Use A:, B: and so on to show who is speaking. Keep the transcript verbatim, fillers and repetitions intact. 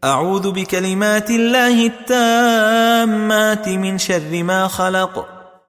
A: أعوذ بكلمات الله التامات من شر ما خلق.